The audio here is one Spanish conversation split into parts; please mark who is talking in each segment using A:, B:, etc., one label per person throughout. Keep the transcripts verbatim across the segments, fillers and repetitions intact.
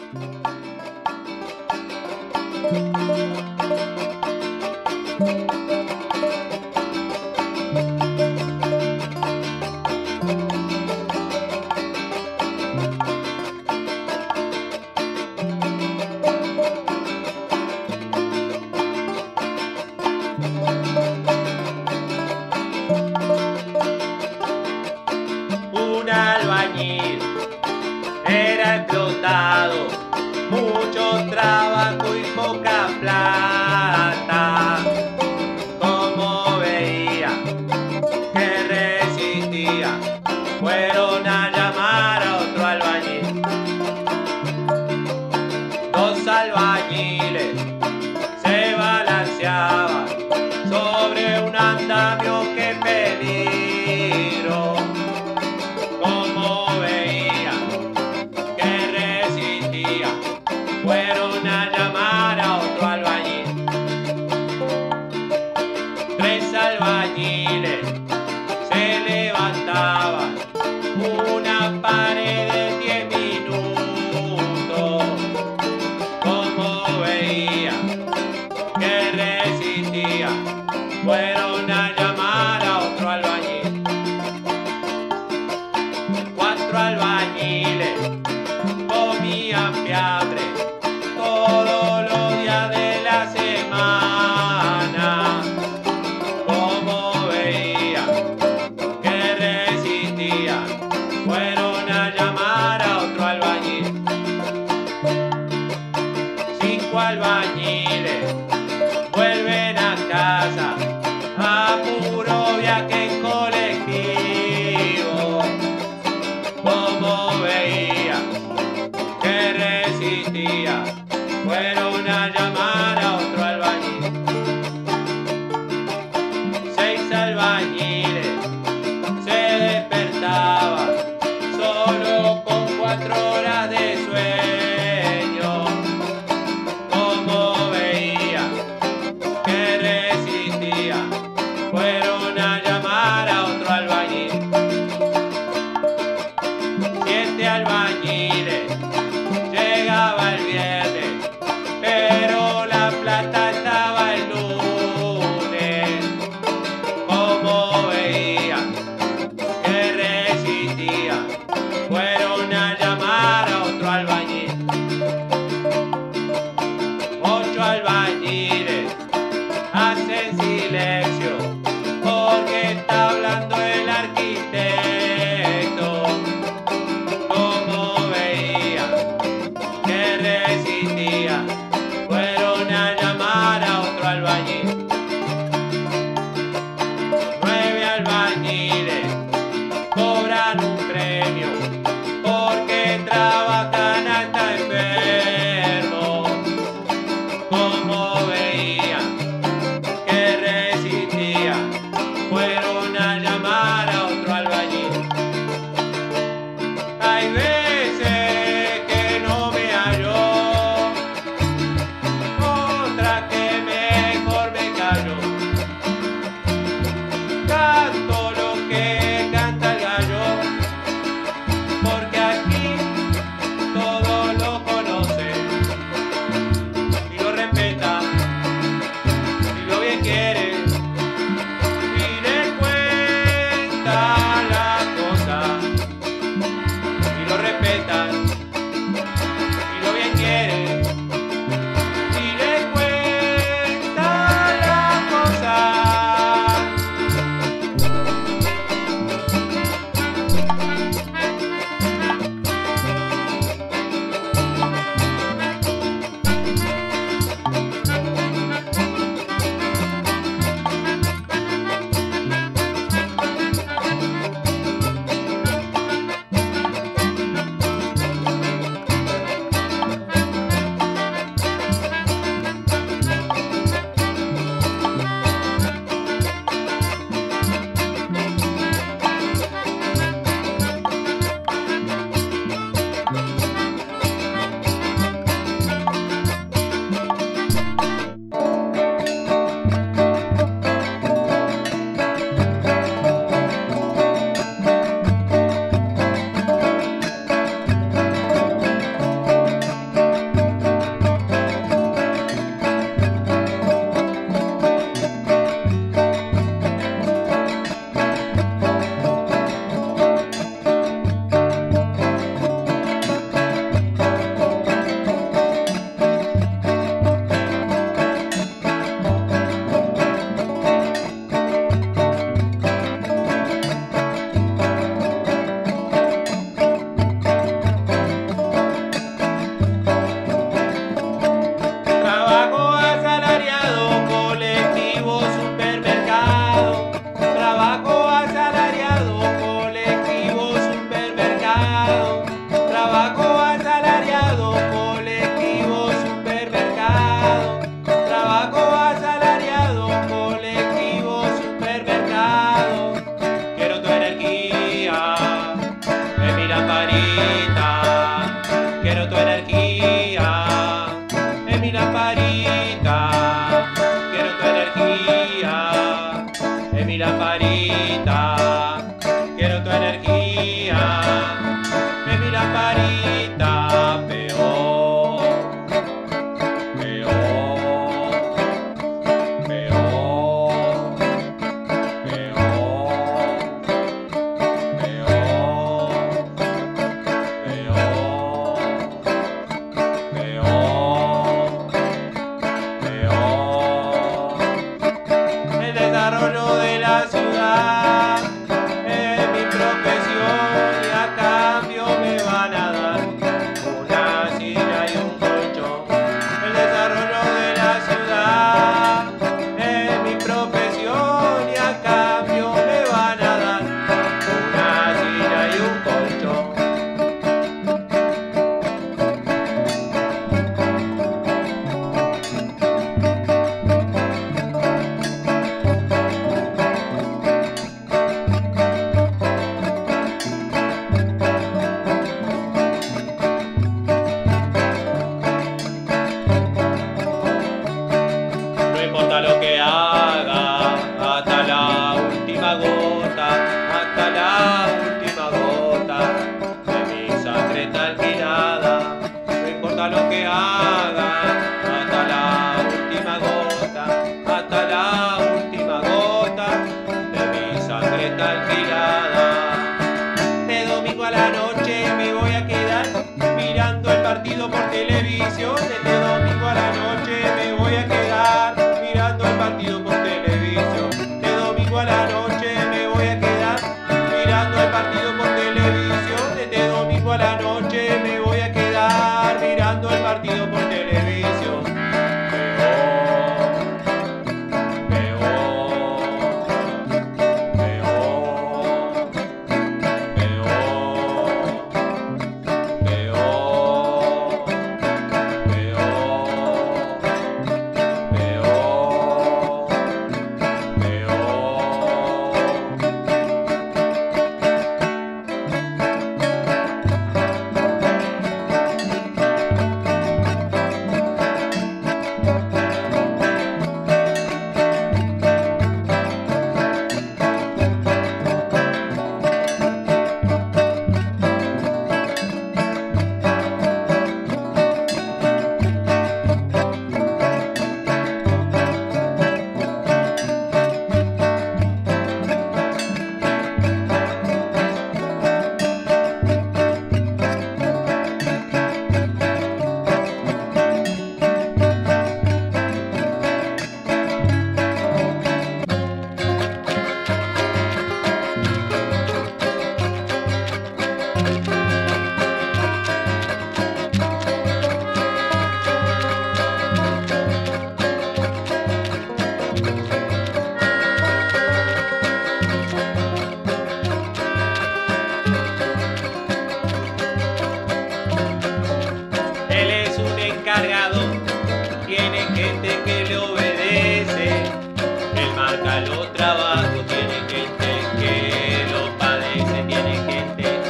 A: Un albañil era explotado, mucho trabajo y poca plata. Como veía que resistía, fueron a llamar a otro albañil. Dos albañiles se balanceaban sobre un andamio, que peligro. Como veía que resistía, fueron a llamar a otro albañil. Tres albañiles se levantaban, una pared de diez minutos. Como veía que resistía, fueron a llamar a otro albañil. Cuatro albañiles comían fiambre todos los días de la semana. Como veía que resistía, fueron a llamar a otro albañil. Cinco albañiles vuelven a casa a puro viaje en colectivo. Como veía que resistía, fueron a llamar a otro albañil. Seis albañiles se despertaban solo con cuatro horas de sueño. Como veía que resistía, fueron a llamar a otro albañil. Siete albañiles, llegaba el viernes, pero la plata energía en mi lamparita. Quiero tu energía en mi lamparita. Quiero tu energía en mi lamparita. Peor, peor, peor, peor, peor, peor, peor, peor. El desarrollo de la ciudad es mi profesión y a cambio me van a dar una silla y un colchón. El desarrollo de la ciudad es mi profesión y a cambio me van a dar una silla y un colchón. No importa lo que haga, hasta la última gota, hasta la última gota de mi sangre está alquilada. No importa lo que haga, hasta la última gota, hasta la última gota de mi sangre está alquilada. De domingo a la noche me voy a quedar mirando el partido por televisión. De domingo a la noche me voy a quedar mirando el partido por televisión. De domingo a la noche me voy a quedar mirando el partido por televisión. De domingo a la noche me voy a quedar mirando el partido por televisión. Peor, peor, peor, peor, peor, peor, peor, peor. Él es un encargado, tiene gente que le obedece. Él marca los trabajos, tiene gente que lo padece, tiene gente.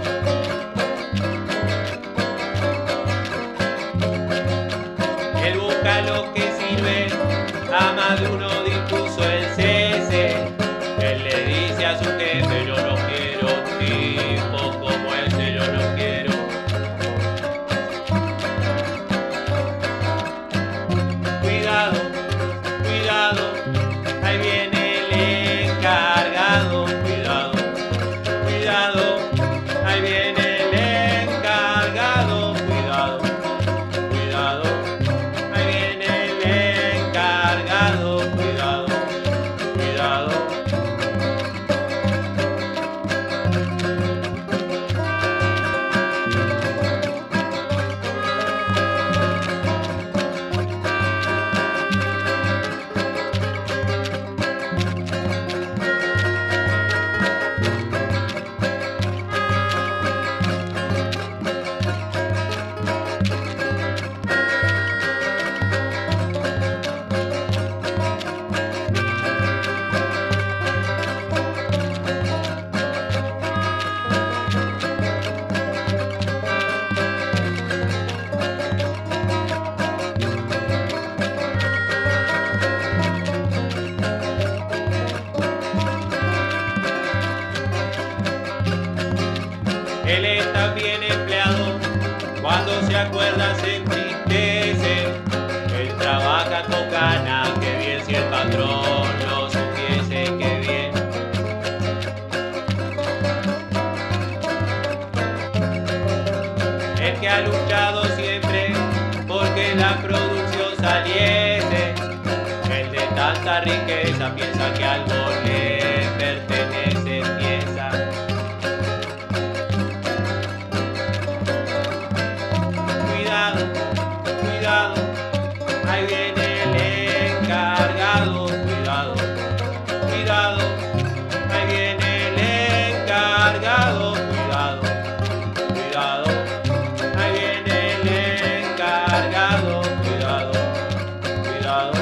A: Él busca lo que sirve, a más de uno dispuso el cese. Él le dice a su jefe: yo no quiero tipo como ese, yo no quiero. Cuidado, cuidado, ahí viene el encargado. Cuidado, cuidado, ahí viene el encargado. Cuidado, cuidado, ahí viene el encargado. Cuidado. todas se entristecen. Él trabaja con ganas, que bien si el patrón lo supiese, que bien. El que ha luchado siempre porque la producción saliese. El de tanta riqueza piensa que algo le pertenece, piensa. Cuidado, cuidado, ahí viene el encargado. Cuidado, cuidado, ahí viene el encargado. Cuidado, cuidado, ahí viene el encargado. Cuidado, cuidado.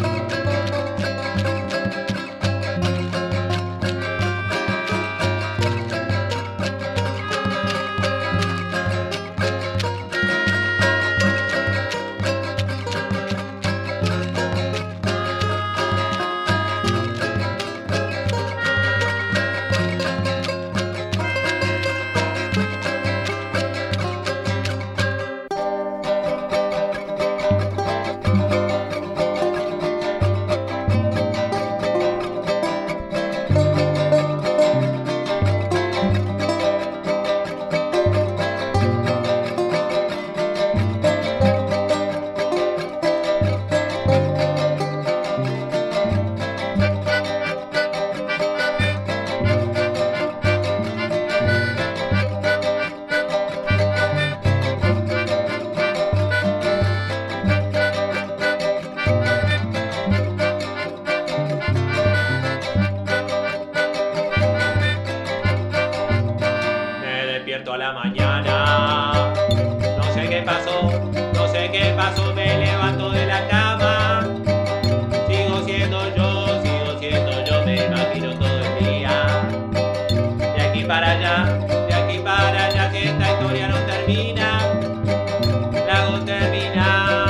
A: A la mañana, no sé qué pasó, no sé qué pasó, me levanto de la cama, sigo siendo yo, sigo siendo yo, me imagino todo el día, de aquí para allá, de aquí para allá, que esta historia no termina, la hago terminar.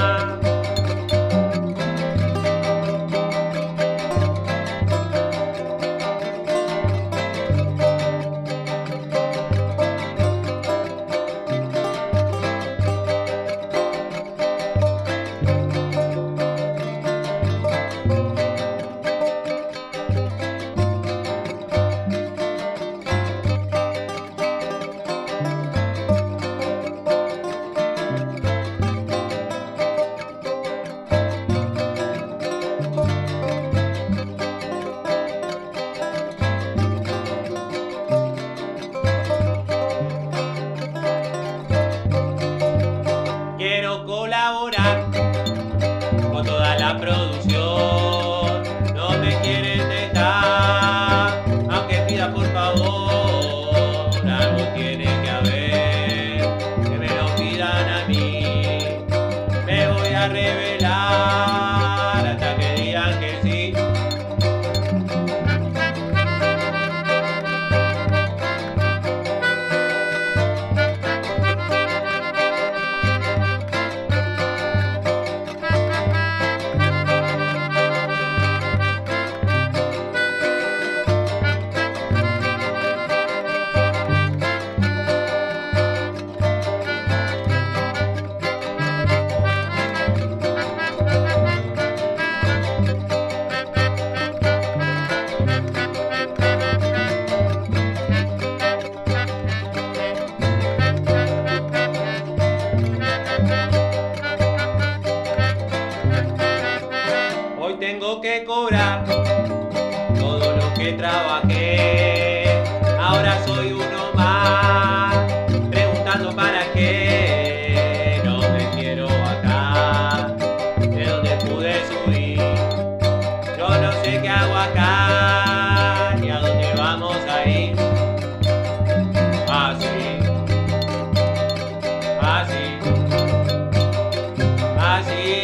A: Quiero colaborar con toda la producción, no me quieren dejar, aunque pida por favor, algo tiene que haber, que me lo pidan a mí, me voy a revelar hasta que digan que sí. Hoy tengo que cobrar todo lo que trabajé, ahora soy uno más, preguntando para qué, no me quiero bajar, de donde pude subir, yo no sé qué hago acá, ni a dónde vamos a ir, así, así, así.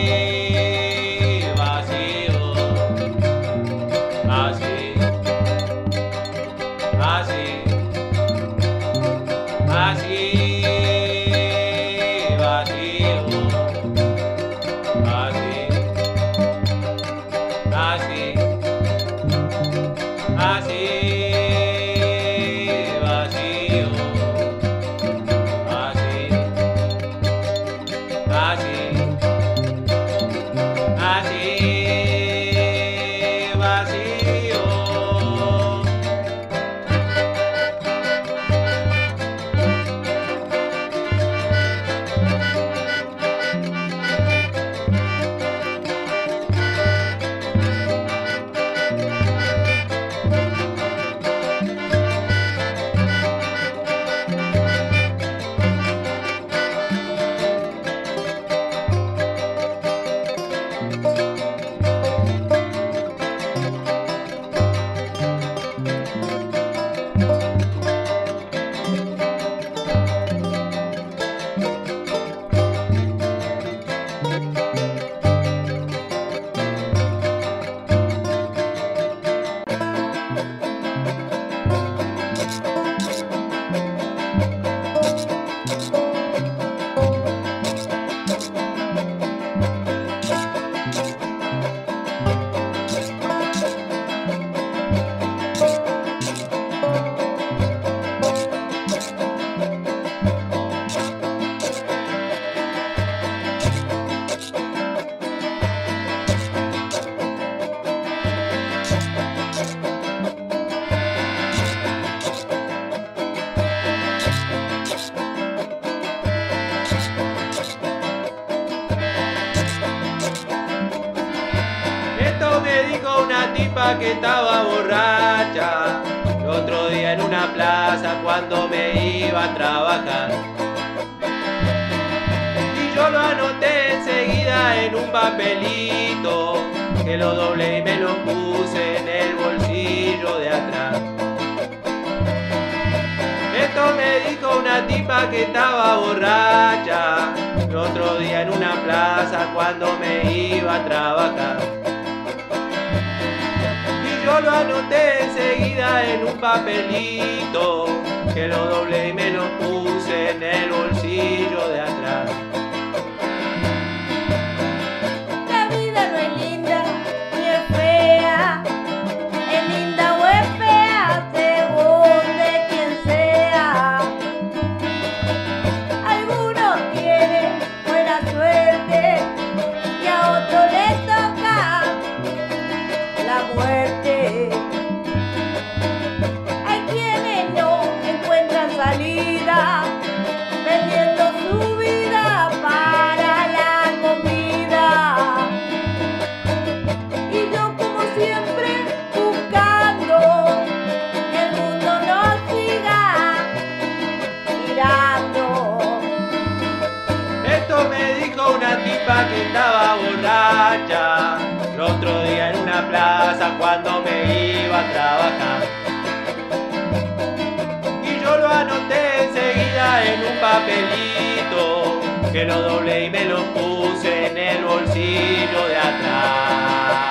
A: Así, así, vacío, así, así, así, vacío, así, así, así vacío. Esto me dijo una tipa que estaba borracha el otro día en una plaza cuando me iba a trabajar. Y yo lo anoté enseguida en un papelito, que lo doblé y me lo puse en el bolsillo de atrás. Esto me dijo una tipa que estaba borracha el otro día en una plaza cuando me iba a trabajar. Yo lo anoté enseguida en un papelito, que lo doblé y me lo puse en el bolsillo de atrás.
B: La vida no es linda ni es fea, es linda o es fea según de quien sea. Algunos tienen buena suerte y a otros les toca la muerte. Hay quienes no encuentran salida, vendiendo su vida para la comida. Y yo como siempre buscando que el mundo nos siga mirando.
A: Esto me dijo una tipa que estaba borracha el otro día en una plaza cuando me iba a trabajar. Y yo lo anoté enseguida en un papelito, que lo doblé y me lo puse en el bolsillo de atrás.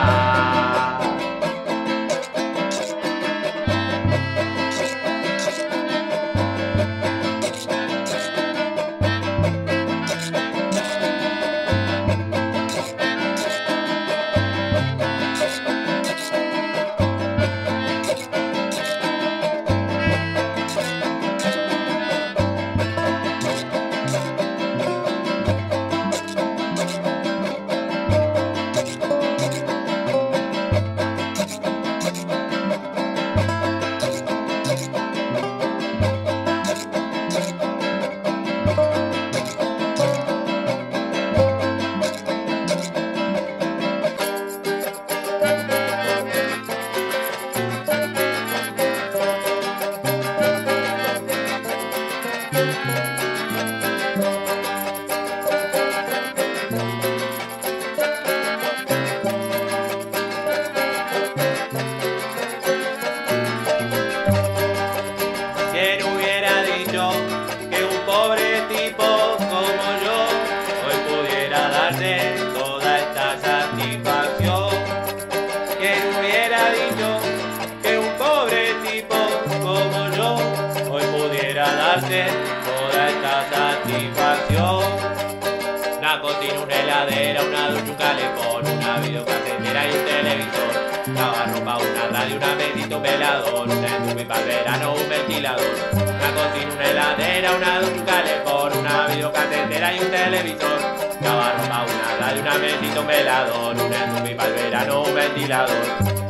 A: hacer toda esta satisfacción. Una cocina, una heladera, una ducha, un calefón, una videocasetera y un televisor. lavarropa, una radio, una mesita, un velador, una estufa para el verano, un ventilador, una cocina, una heladera, una ducha, un calefón, una videocasetera y un televisor. Lavarropa, una radio, una mesita, un velador, una estufa para el verano, un ventilador.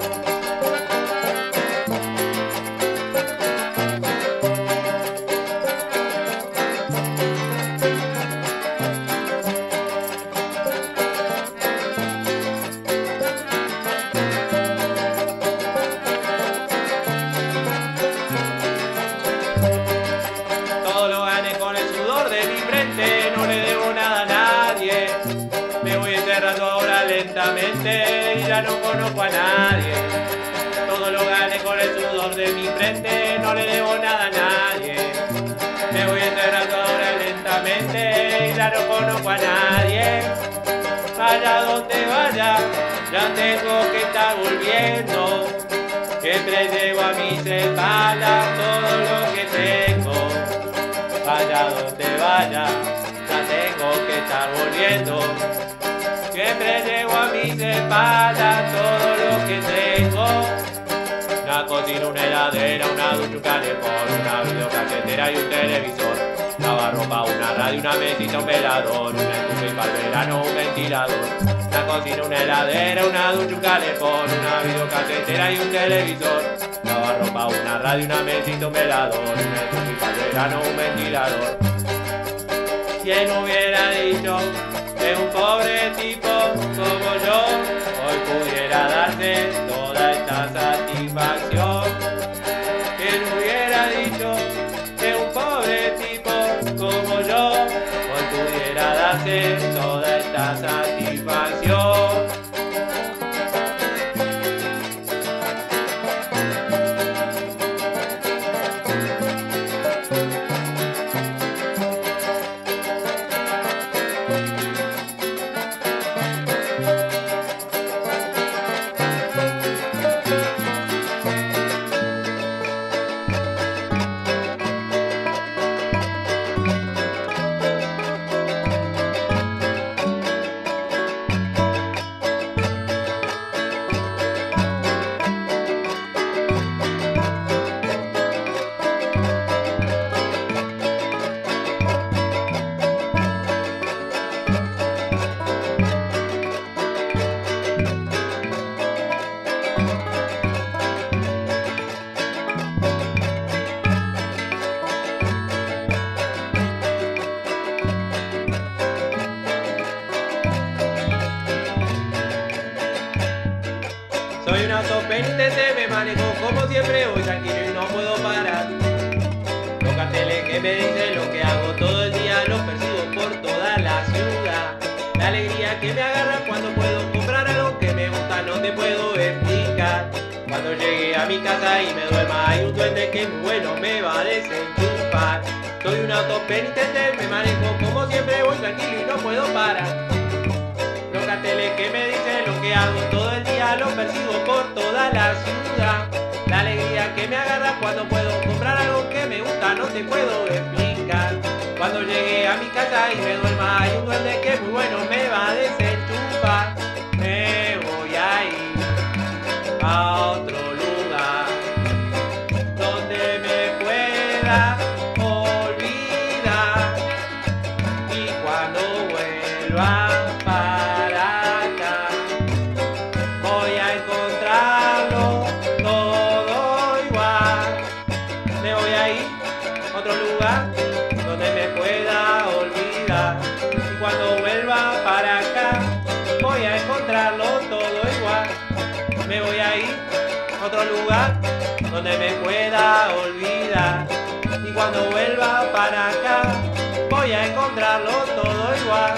A: No le debo nada a nadie, me voy enterrando ahora lentamente y ya no conozco a nadie. Todo lo gané con el sudor de mi frente, no le debo nada a nadie. Me voy enterrando ahora lentamente y ya no conozco a nadie. Vaya donde vaya, ya tengo que estar volviendo. Siempre llevo a mis espaldas todo lo que tengo. Vaya donde vaya, ya tengo que estar volviendo. Siempre llevo a mis espaldas todo lo que tengo. Una cocina, una heladera, una ducha, un calefón, una videocasetera y un televisor. Lavarropa, una radio, una mesita, un velador, una estufa y para el verano un ventilador. Una cocina, una heladera, una ducha, un calefón, una videocasetera y un televisor. Lavarropa, una radio, una mesita, un velador, una estufa y para el verano un ventilador. ¿Quién hubiera dicho que un pobre tipo como yo hoy pudiera darse toda esta satisfacción? ¿Quién hubiera dicho que un pobre tipo como yo hoy pudiera darse toda esta satisfacción? Soy un autopenitente, me manejo como siempre, voy tranquilo y no puedo parar. Los carteles que me dicen lo que hago todo el día los persigo por toda la ciudad. La alegría que me agarra cuando puedo comprar algo que me gusta no te puedo explicar. Cuando llegue a mi casa y me duerma hay un duende que muy bueno me va a desenchufar. Soy un autopenitente, me manejo como siempre, voy tranquilo y no puedo parar. Los carteles que me dicen lo que hago todo el día los persigo por toda la ciudad. La alegría que me agarra cuando puedo comprar algo que me gusta no te puedo explicar. Cuando llegue a mi casa y me duerma hay un duende que muy bueno me va a desenchufar. Me voy a ir a otro lugar donde me pueda olvidar. Y cuando vuelva para acá voy a encontrarlo todo igual. Me voy a ir a otro lugar donde me pueda olvidar. Y cuando vuelva para acá voy a encontrarlo todo igual. Me voy a ir a otro lugar donde me pueda olvidar. Y cuando vuelva para acá voy a encontrarlo todo igual.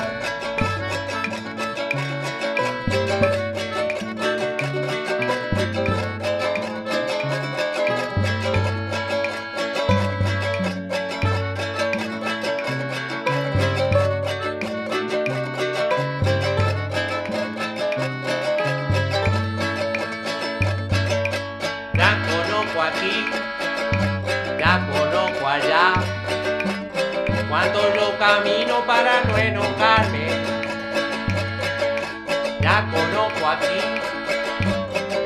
A: La conozco aquí, la conozco allá. Cuando yo camino para no enojarme. La conozco aquí,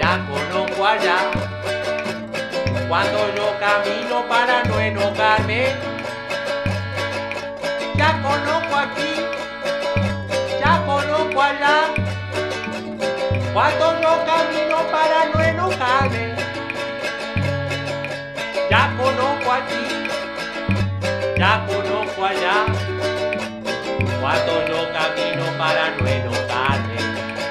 A: allá. Cuando yo camino para no enojarme, ya conozco aquí, ya conozco allá. Cuando yo camino para no enojarme, ya conozco aquí, ya conozco allá. Cuando yo camino para no enojarme.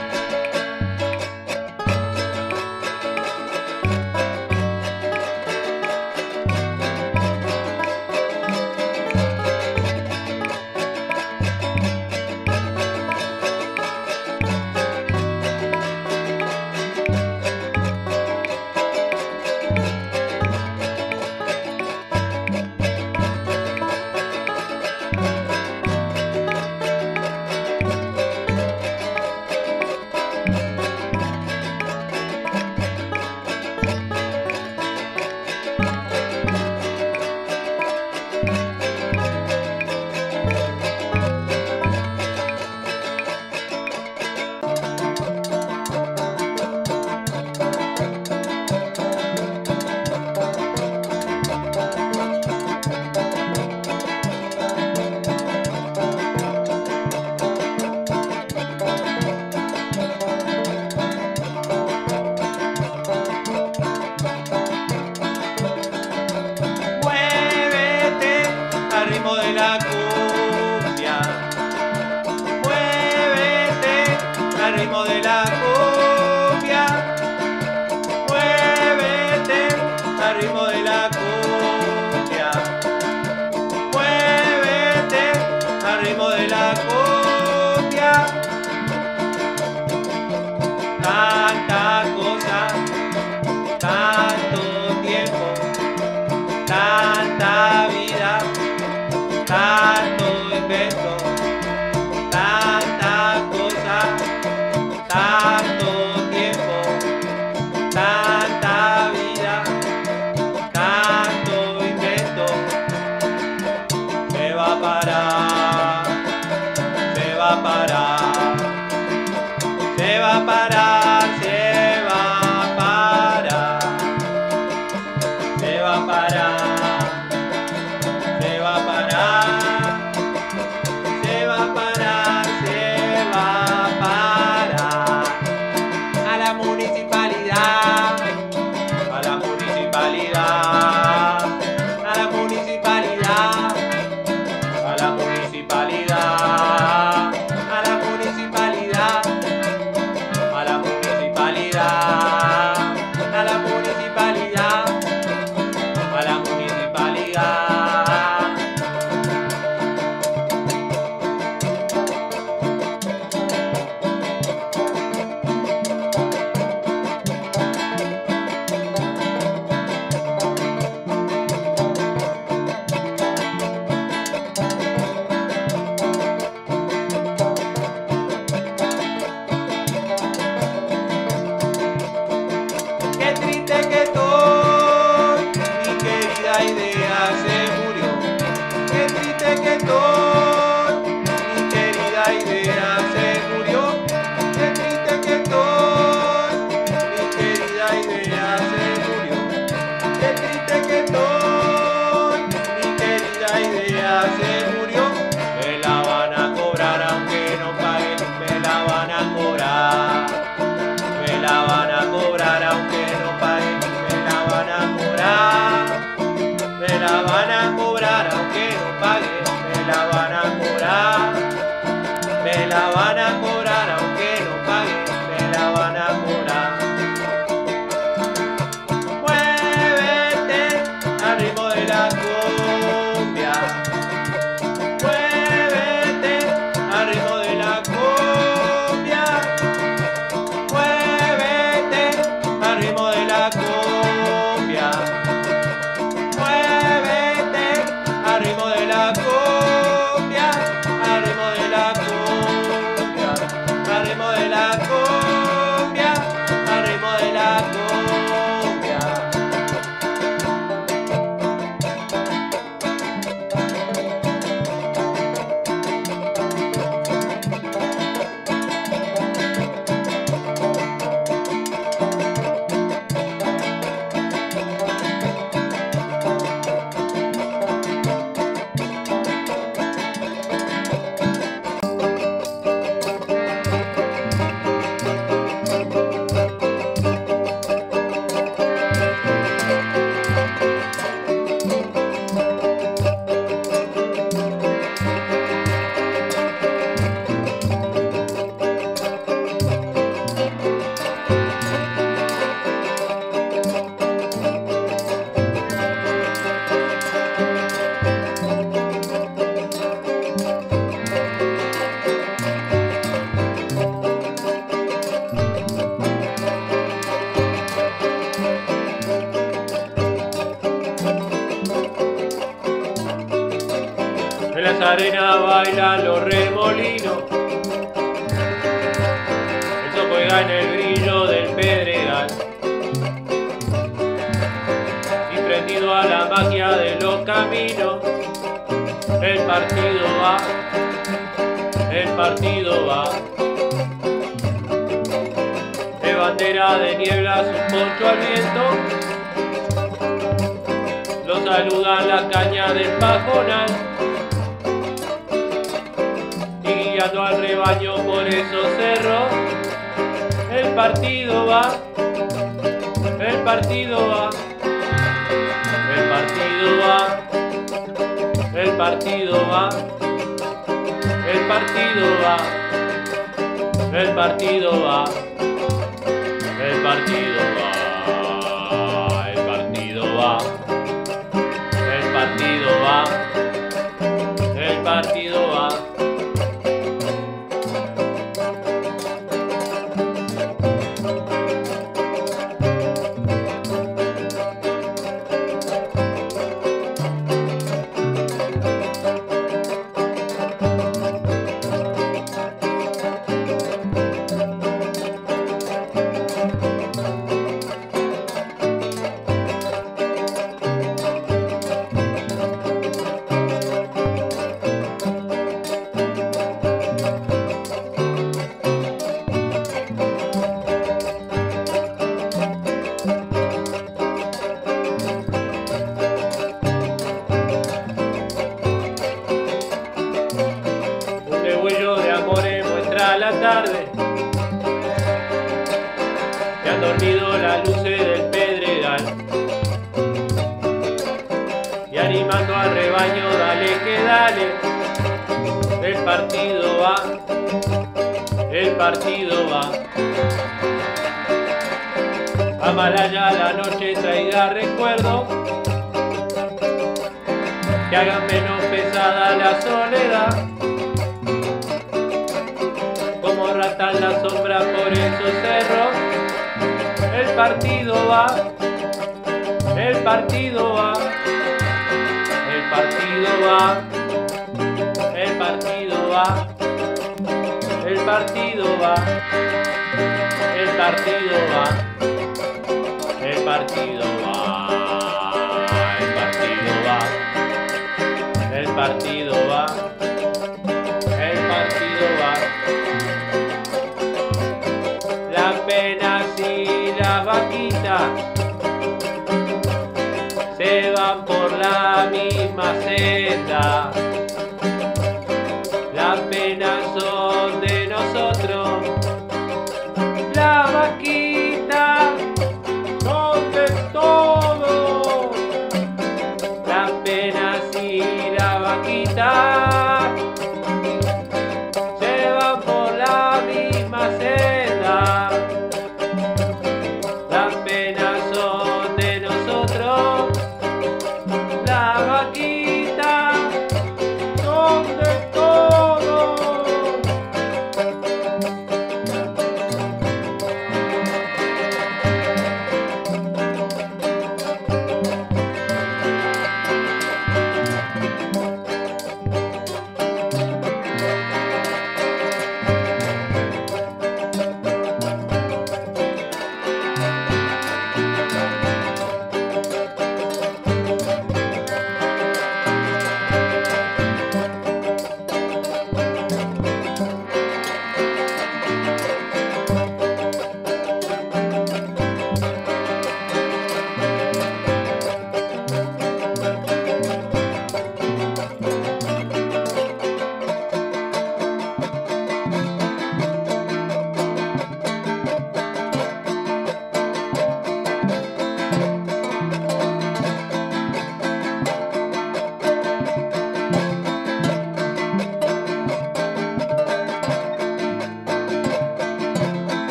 A: De la cumbia, muévete al ritmo de la cumbia, muévete al ritmo de la cumbia, muévete al ritmo de la cumbia. Tanta cosa, tanto tiempo, tanta vida, tanto invento, tanta cosa, tanto tiempo, tanta vida, tanto invento. Se va a parar, se va a parar, se va a parar, se va a parar, se va a parar. Se va a parar, se va a parar, se va a parar. A la municipalidad, a la municipalidad, a la municipalidad, a la municipalidad, a la municipalidad, a la municipalidad, a la municipalidad, a la municipalidad. Qué triste que estoy, mi querida idea se murió. Qué triste que estoy, mi querida idea se murió. Qué triste que estoy, mi querida idea se murió. Qué triste que estoy, mi querida idea se murió. Me la van a cobrar aunque no paguen, me la van a cobrar. Me la van a cobrar aunque no paguen, me la van a cobrar. Me la van a cobrar aunque no paguen, me la van a cobrar. Me la van a cobrar aunque no paguen, me la van a cobrar. Muévete al ritmo de la cumbia, muévete al ritmo de la cumbia, muévete al ritmo de la cumbia, muévete al ritmo de la cumbia, al ritmo de la cumbia. la arena bailan los remolinos, eso juega en el brillo del pedregal. Y prendido a la magia de los caminos, el partido va, el partido va. De bandera de niebla su poncho al viento, lo saludan las cañas del pajonal. Y guiando al rebaño por esos cerros, el partido va, el partido va, el partido va, el partido va, el partido va, el partido va, el partido va, el partido va, el partido va, el partido va. La tarde que han dormido las luces del pedregal, y animando al rebaño, dale que dale, el partido va, el partido va. Amalaya la noche traiga recuerdos que hagan menos pesada la soledad. Como ratan la sombra por esos cerros, el partido va, el partido va, el partido va, el partido va, el partido va, el partido va, el partido va, el partido va, el partido va, el partido va. Las penas y las vaquitas se van por la misma senda. Las penas son de nosotros, las vaquitas son de todos. Las penas y las vaquitas se van por la misma senda. Las penas son de nosotros, las vaquitas son de todos.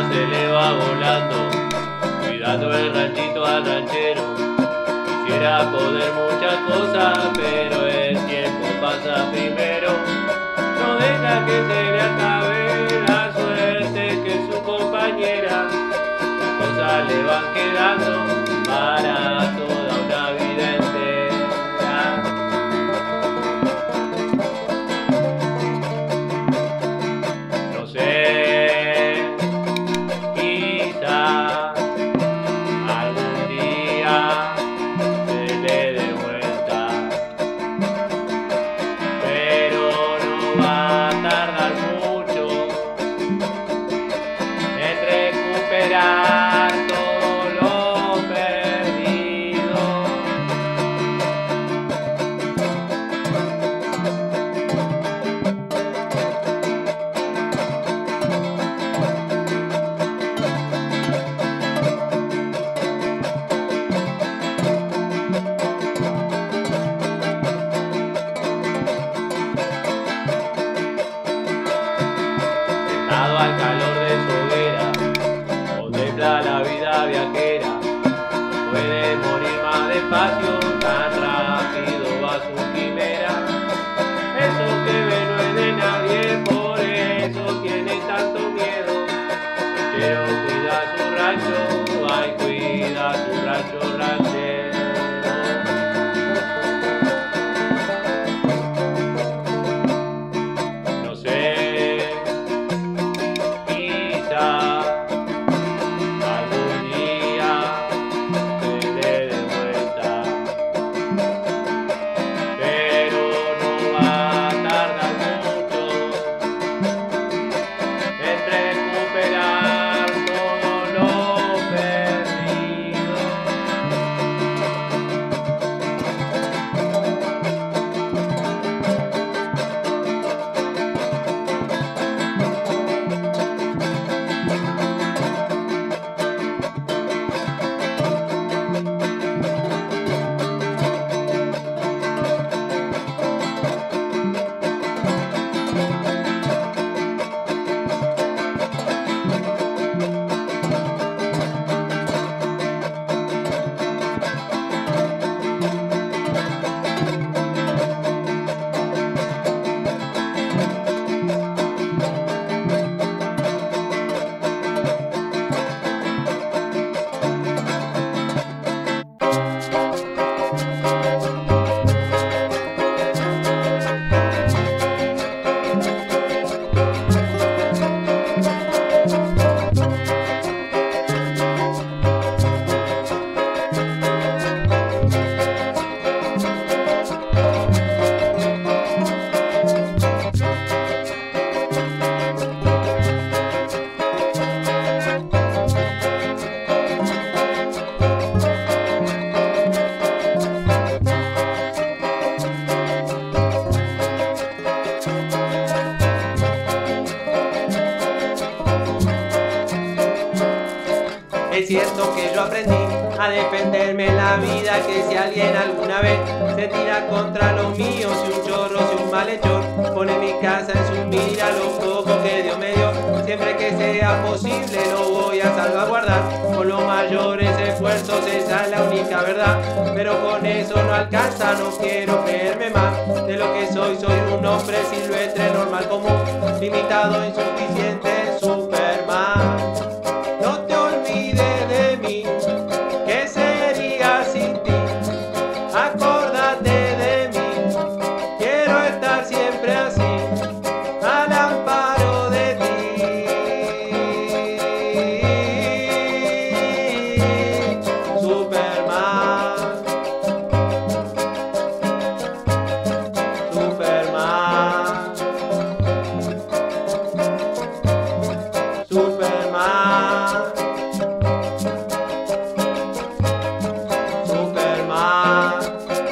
A: se le va volando, cuidando el ranchito al ranchero. Quisiera poder muchas cosas, pero el tiempo pasa primero. No deja que se le acabe la suerte que su compañera. Las cosas le van quedando para toda una vida entera. No sé, quizá algún día se le dé vuelta, pero no va a tardar mucho en recuperar todo lo perdido. Sentado al calor de su hoguera, contempla la vida viajera. No puede morir más despacio, tan rápido va su quimera. Eso que ve no es de nadie, por eso tiene tanto miedo. Pero cuida su rancho, ay, cuida su rancho ranchero. No sé, quizá algún día se le dé vuelta, pero no va a tardar mucho en recuperar todo lo perdido. Es cierto que yo aprendí a defenderme en la vida, que si alguien alguna vez se tira contra lo mío, si un chorro, si un malhechor pone mi casa en su mira, lo poco que Dios me dio, siempre que sea posible lo voy a salvaguardar. Con los mayores esfuerzos esa es la única verdad, pero con eso no alcanza, no quiero creerme más de lo que soy. Soy un hombre silvestre, normal, común, limitado, insuficiente, Superman. No te olvides de mí, ¿qué sería sin ti? Acórdate de mí, quiero estar siempre así, al amparo de ti. Superman, Superman, Superman, Superman.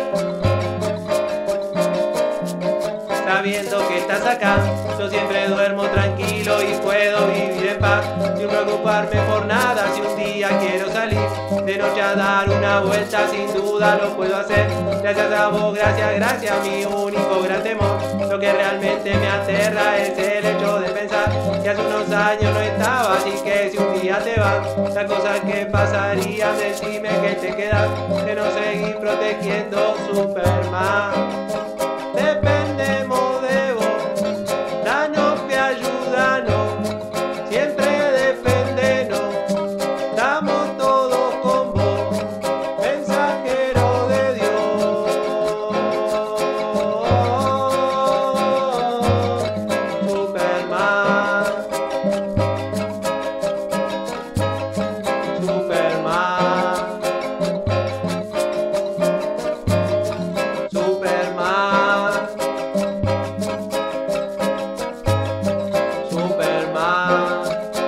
A: Sabiendo que estás acá, yo siempre duermo tranquilo y puedo vivir en paz, sin preocuparme por nada. Si un día quiero salir de noche a dar una vuelta, sin duda lo puedo hacer. Gracias a vos, gracias, gracias, mi único gran temor. Lo que realmente me aterra es el hecho de pensar que y hace unos años no estaba, así que si un día te vas, la cosa que pasaría, decime que te quedas, que no seguís protegiendo Superman. Dependemos de vos, danos y ayúdanos, siempre defendenos, estamos todos con vos, mensajero de Dios. Superman, Superman, Superman, Superman.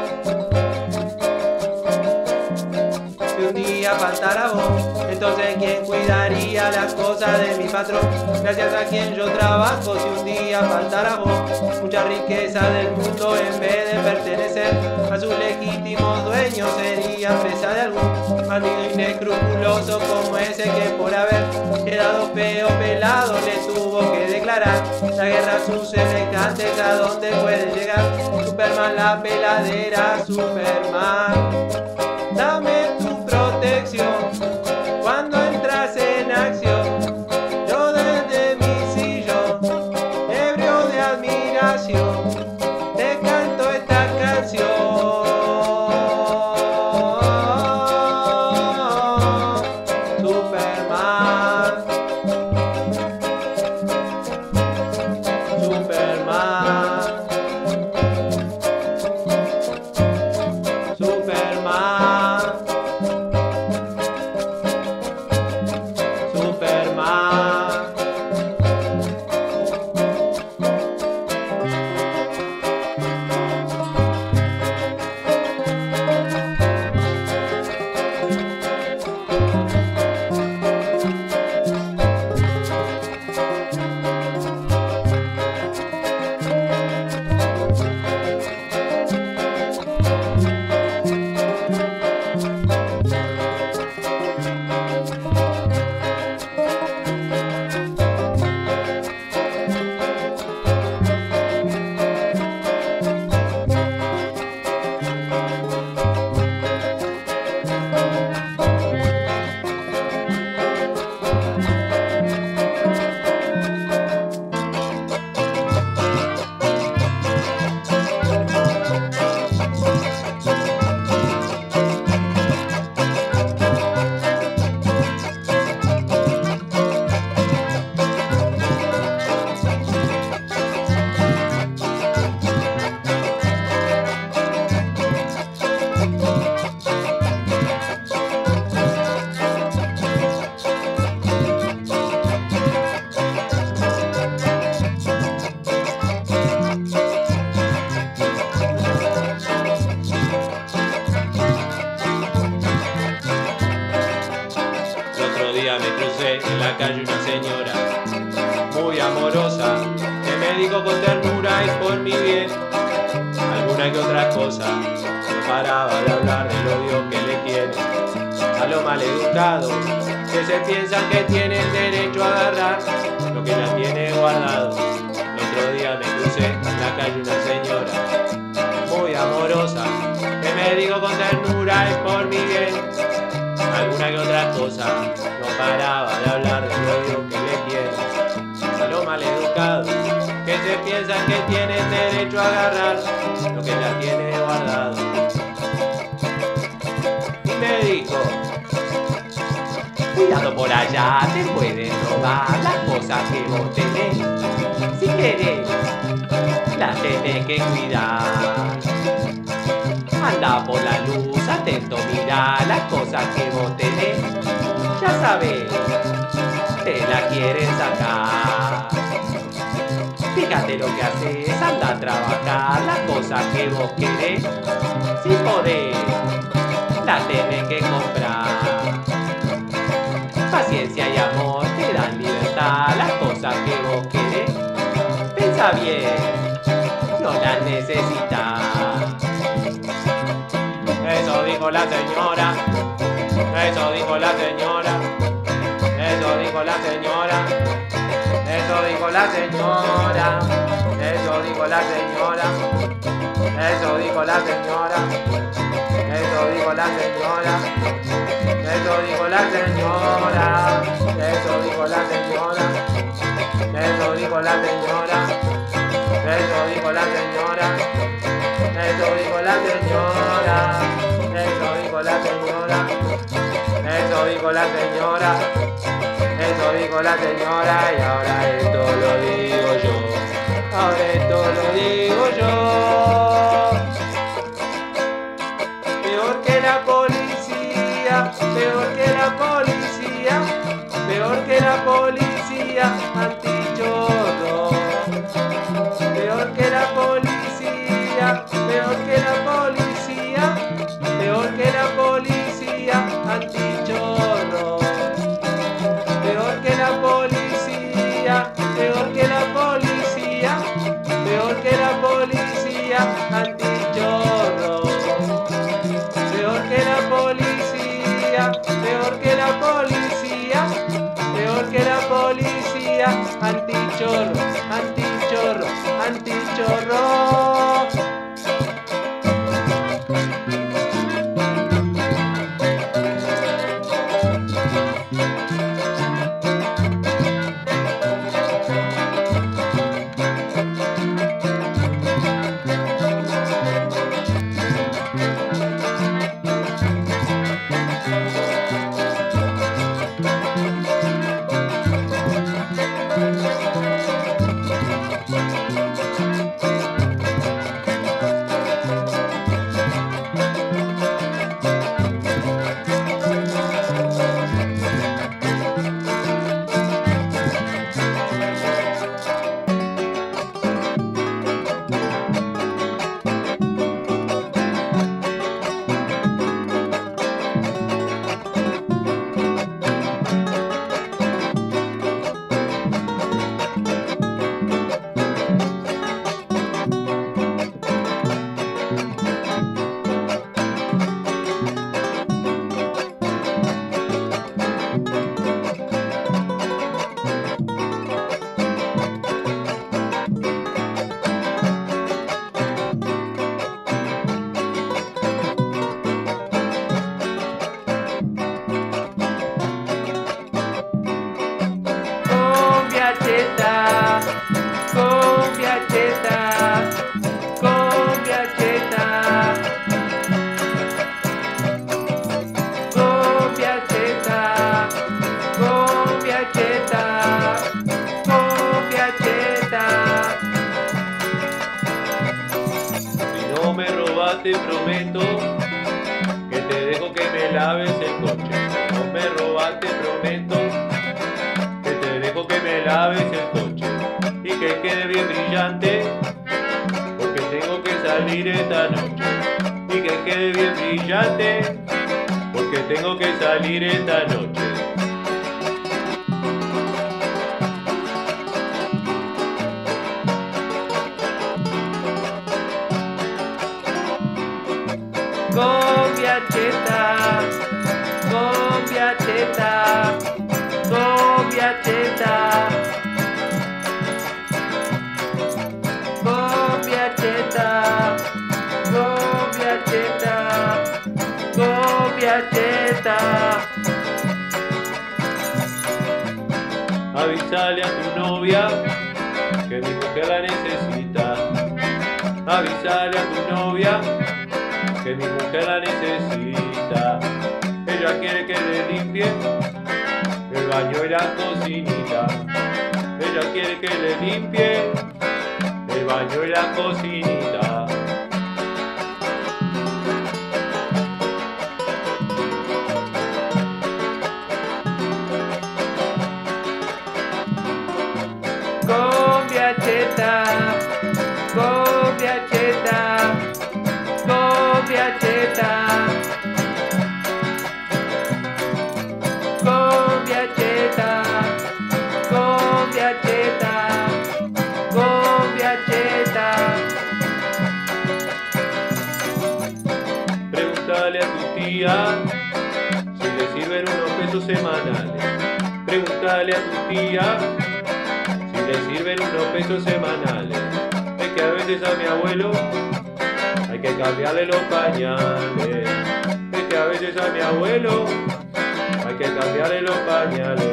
A: Si un día faltara vos, entonces ¿quién cuidaría las cosas de mi patrón? Gracias a quien yo trabajo. Si un día faltara vos, mucha riqueza del mundo en vez de pertenecer a sus legítimos dueños sería presa de algún bandido inescrupuloso como ese que por haber quedado feo pelado le tuvo que declarar la guerra a sus semejantes. ¿A dónde puede llegar Superman, la peladera? Superman, dame tu protección cuando entras en acción. Yo desde mi sillón, ebrio de admiración, te canto esta canción. Superman, Superman, Superman, Superman. Me crucé en la calle una señora muy amorosa que me dijo con ternura y por mi bien alguna que otra cosa. No paraba de hablar del odio que le tiene a los maleducados que se piensan que tienen derecho a agarrar lo que ya tiene guardado. El otro día me crucé en la calle una señora muy amorosa que me dijo con ternura y por mi bien alguna que otra cosa. No paraba de hablar del odio que le tiene a los maleducados que se piensan que tienen derecho a agarrar lo que ya tiene guardado. Y me dijo: cuidado por allá, te pueden robar las cosas que vos tenés. Si querés, las tenés que cuidar. Anda por la luz, atento, mira las cosas que vos tenés. Ya sabés, te la quieren sacar. Fíjate lo que haces, anda a trabajar las cosas que vos querés. Si podés, las tenés que comprar. Paciencia y amor te dan libertad, las cosas que vos querés. Pensa bien, no las necesitas. Eso dijo la señora, eso dijo la señora, eso dijo la señora, eso eso dijo la señora, eso dijo la señora, eso dijo la señora, eso dijo la señora, eso dijo la señora, eso dijo la señora, eso dijo la señora, eso dijo la señora, eso dijo la señora, eso dijo la señora, eso dijo la señora, eso dijo la señora, y ahora esto lo digo yo, ahora esto lo digo yo. Peor que la policía, peor que la policía, peor que la policía antichorro. Peor que la policía, peor que la policía, peor que la policía antichorro. Peor que la policía, peor que la policía, peor que la policía antichorro. Peor que la policía, peor que la policía, peor que la policía antichorro, antichorro, antichorro. Cheta, cumbia cheta, cumbia cheta, cumbia cheta, cumbia cheta, cumbia cheta. Si no me robas te prometo que te dejo que me laves el coche. Si no me robas te prometo que me laves el coche y que quede bien brillante, porque tengo que salir esta noche. Y que quede bien brillante, porque tengo que salir esta noche. Cumbia cheta, cumbia cheta, cumbia cheta, cumbia cheta, cumbia cheta, cumbia cheta. Avísale a tu novia que mi mujer la necesita. Avísale a tu novia que mi mujer la necesita. Ella quiere que le limpie el baño y la cocinita. Ella quiere que le limpie el baño y la cocinita. Cumbia cheta, cumbia cheta, cumbia cheta, cumbia cheta, cumbia cheta, cumbia cheta. Pregúntale a tu tía si le sirven unos pesos semanales. Pregúntale a tu tía si le sirven unos pesos semanales. Es que a veces a mi abuelo hay que cambiarle los pañales. Es que a veces a mi abuelo hay que cambiarle los pañales.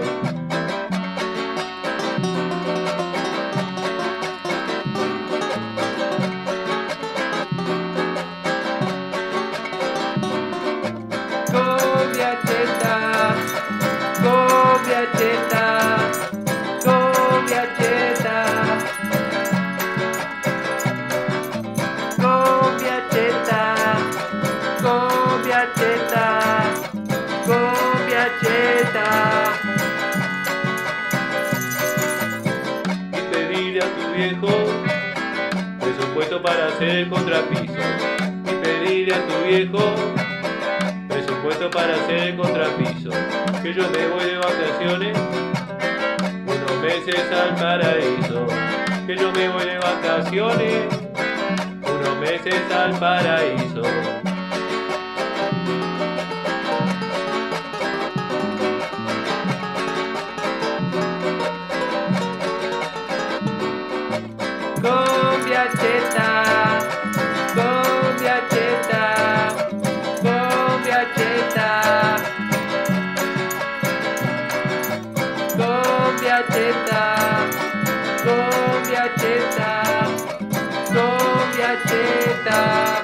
C: Cumbia cheta, cumbia cheta, cumbia cheta, cumbia cheta, cumbia cheta, cumbia cheta.
A: Y pedirle a tu viejo presupuesto para hacer el contrapiso. Y pedirle a tu viejo presupuesto para hacer el contrapiso. Que yo me voy de vacaciones unos meses al paraíso. Que yo me voy de vacaciones unos meses al paraíso.
C: Cumbia cheta, cumbia cheta, cumbia cheta, cumbia cheta, cumbia cheta, cumbia cheta.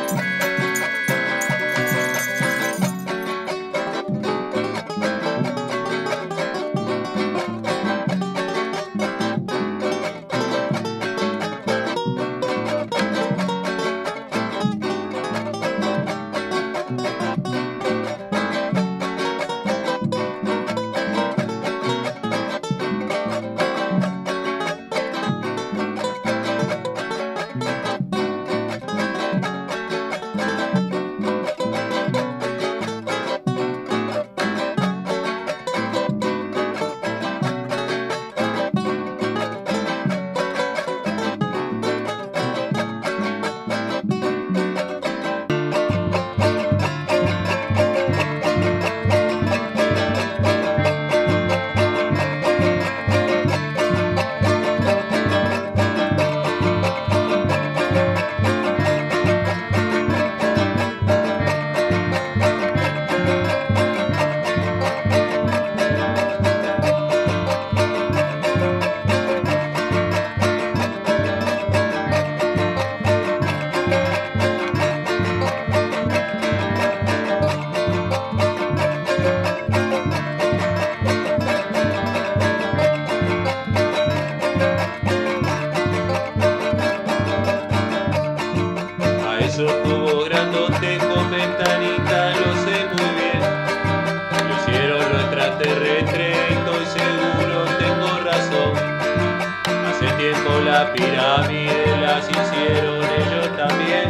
A: Esos tubos grandotes con ventanita, lo sé muy bien. Lo hicieron los extraterrestres, estoy seguro, tengo razón. Hace tiempo la pirámide las hicieron ellos también,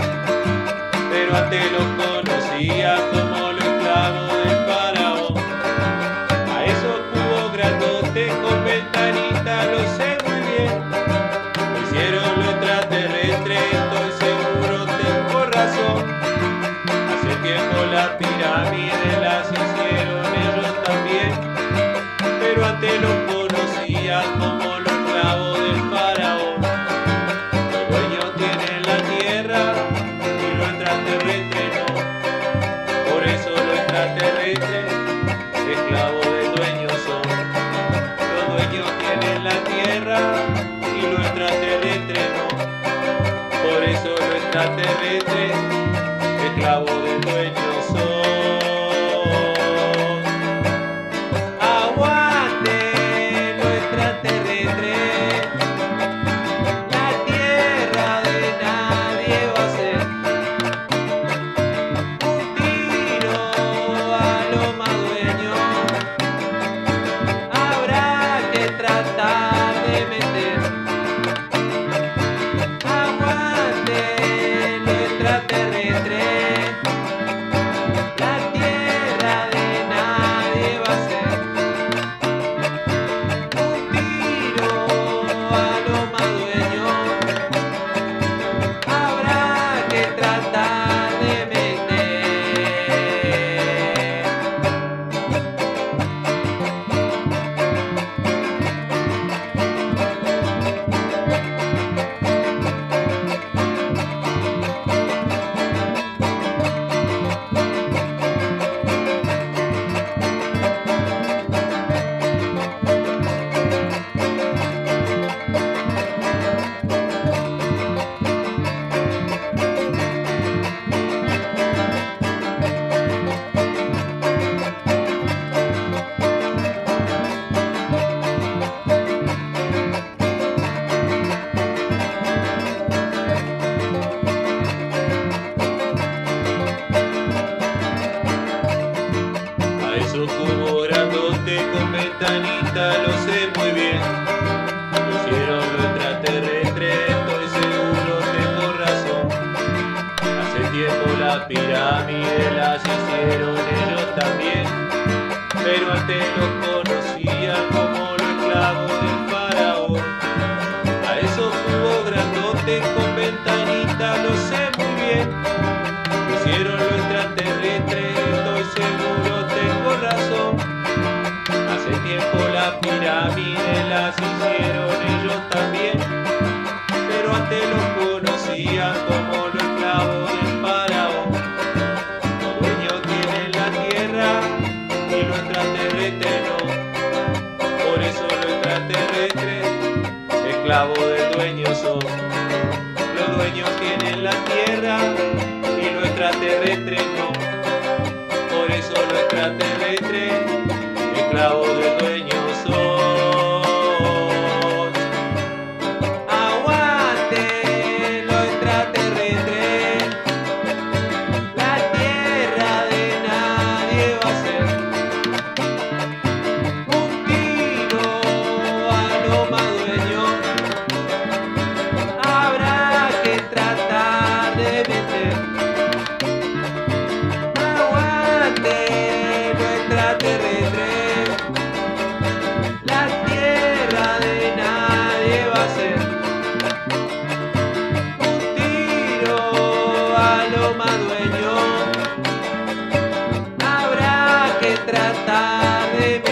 A: pero antes los conocía como los esclavos del faraón. A esos tubos grandotes con ventanita, lo sé muy bien. Lo hicieron los extraterrestres, estoy seguro, tengo razón. Hace tiempo la pirámide las hicieron ellos también, pero antes los conocían como los esclavos del faraón. Los dueños tienen la tierra y los extraterrestres no. Por Esos cubos grandotes con ventanita lo sé muy bien. Lo hicieron los extraterrestres, estoy seguro, tengo razón. Hace tiempo las pirámides las hicieron ellos también, pero antes los conocían como los esclavos del faraón. A esos cubos grandotes con ventanita lo sé muy bien. Lo hicieron los extraterrestres, estoy seguro, tengo razón. Hace tiempo las pirámides las hicieron ellos también, pero antes los conocían como los esclavos del faraón. Los dueños tienen la tierra y los extraterrestres no. Por eso los extraterrestres esclavos del dueño son. Los dueños tienen la tierra y los extraterrestres no. Por eso los extraterrestres esclavos del dueño son. Aguante los extraterrestres, la tierra de nadie va a ser. Un tiro a los más dueños habrá que tratar de meter. Aguante los extraterrestres, la tierra de nadie va a ser. Un tiro a los más dueños habrá que tratar de meter.